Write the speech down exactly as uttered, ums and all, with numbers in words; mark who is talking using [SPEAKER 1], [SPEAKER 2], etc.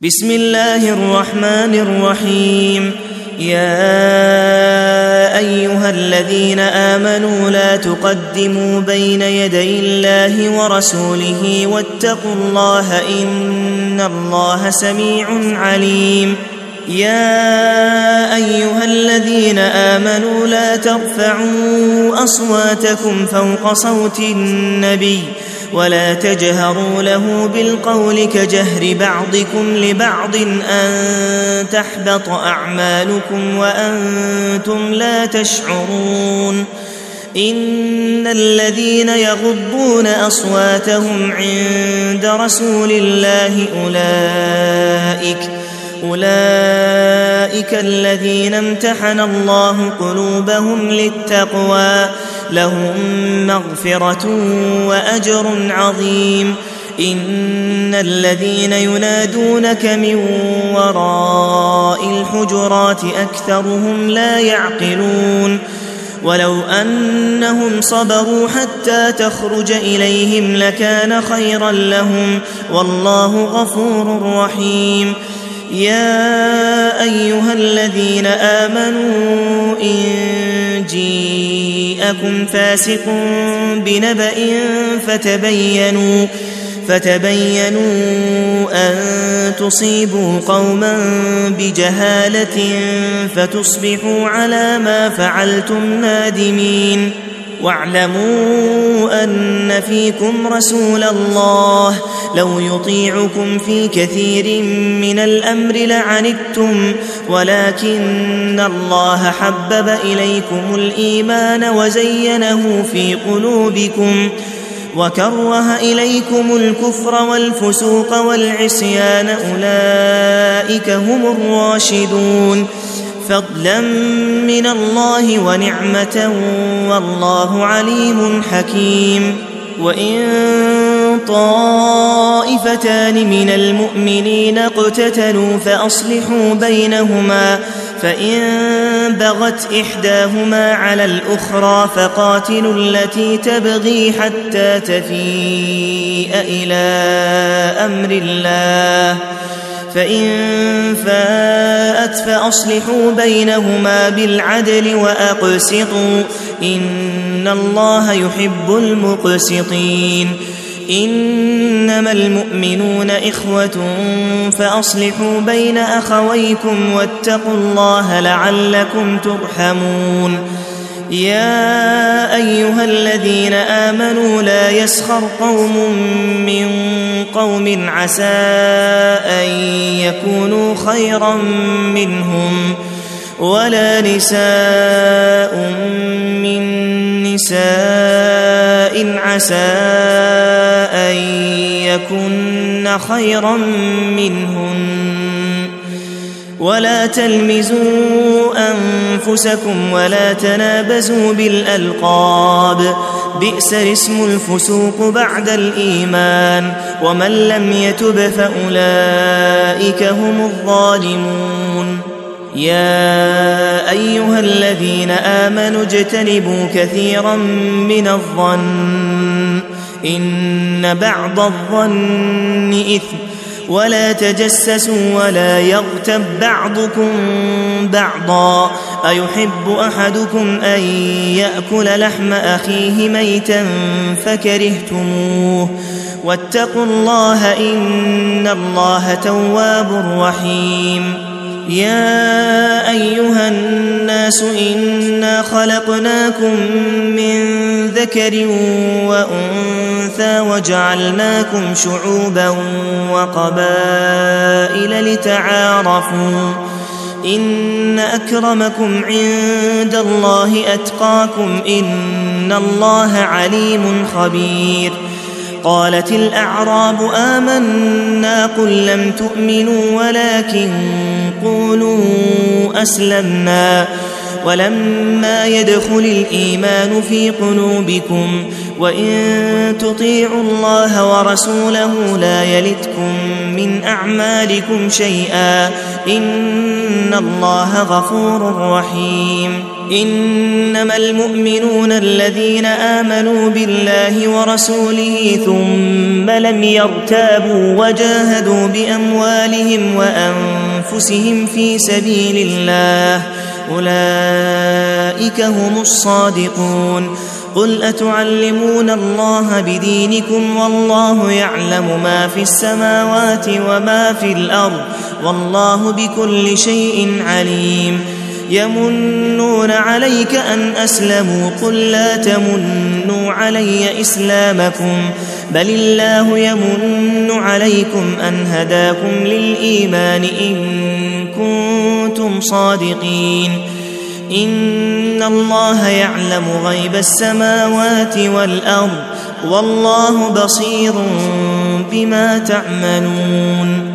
[SPEAKER 1] بسم الله الرحمن الرحيم. يا أيها الذين آمنوا لا تقدموا بين يدي الله ورسوله واتقوا الله إن الله سميع عليم. يا أيها الذين آمنوا لا ترفعوا أصواتكم فوق صوت النبي ولا تجهروا له بالقول كجهر بعضكم لبعض أن تحبط أعمالكم وأنتم لا تشعرون. إن الذين يغضون أصواتهم عند رسول الله أولئك أولئك الذين امتحن الله قلوبهم للتقوى لهم مغفرة وأجر عظيم. إن الذين ينادونك من وراء الحجرات أكثرهم لا يعقلون. ولو أنهم صبروا حتى تخرج إليهم لكان خيرا لهم والله غفور رحيم. يا أيها الذين آمنوا إن جاءكم فاسق بنبأ فتبينوا فتبينوا أن تصيبوا قوما بجهالة فتصبحوا على ما فعلتم نادمين. واعلموا أن فيكم رسول الله لو يطيعكم في كثير من الأمر لعنتم ولكن الله حبب إليكم الإيمان وزينه في قلوبكم وكره إليكم الكفر والفسوق والعصيان أولئك هم الراشدون فضلا من الله ونعمة والله عليم حكيم. وإن طائفتان من المؤمنين اقتتلوا فأصلحوا بينهما فإن بغت إحداهما على الأخرى فقاتلوا التي تبغي حتى تفيء إلى أمر الله فإن فاءت فأصلحوا بينهما بالعدل وأقسطوا إن الله يحب المقسطين. إنما المؤمنون إخوة فأصلحوا بين أخويكم واتقوا الله لعلكم ترحمون. يا أيها الذين آمنوا لا يسخر قوم من قوم عسى أن يكونوا خيرا منهم ولا نساء من نساء عسى أن يكن خيرا منهن ولا تلمزوا أنفسكم ولا تنابزوا بالألقاب بئس الاسم الفسوق بعد الإيمان ومن لم يتب فأولئك هم الظالمون. يا أيها الذين آمنوا اجتنبوا كثيرا من الظن إن بعض الظن إثم ولا تجسسوا ولا يغتب بعضكم بعضا أيحب أحدكم أن يأكل لحم أخيه ميتا فكرهتموه واتقوا الله إن الله تواب رحيم. يا أيها الناس إنا خلقناكم من ذكر وأنثى وجعلناكم شعوبا وقبائل لتعارفوا إن أكرمكم عند الله أتقاكم إن الله عليم خبير. قالت الأعراب آمنا قل لم تؤمنوا ولكن قولوا أسلمنا ولما يدخل الإيمان في قلوبكم وإن تطيعوا الله ورسوله لا يلتكم من أعمالكم شيئا إن الله غفور رحيم. إنما المؤمنون الذين آمنوا بالله ورسوله ثم لم يرتابوا وجاهدوا بأموالهم وأنفسهم في سبيل الله أولئك هم الصادقون. قل أتعلمون الله بدينكم والله يعلم ما في السماوات وما في الأرض والله بكل شيء عليم. يمنون عليك أن أسلموا قل لا تمنوا علي إسلامكم بل الله يمن عليكم أن هداكم للإيمان إن كنتم صادقين. إن الله يعلم غيب السماوات والأرض والله بصير بما تعملون.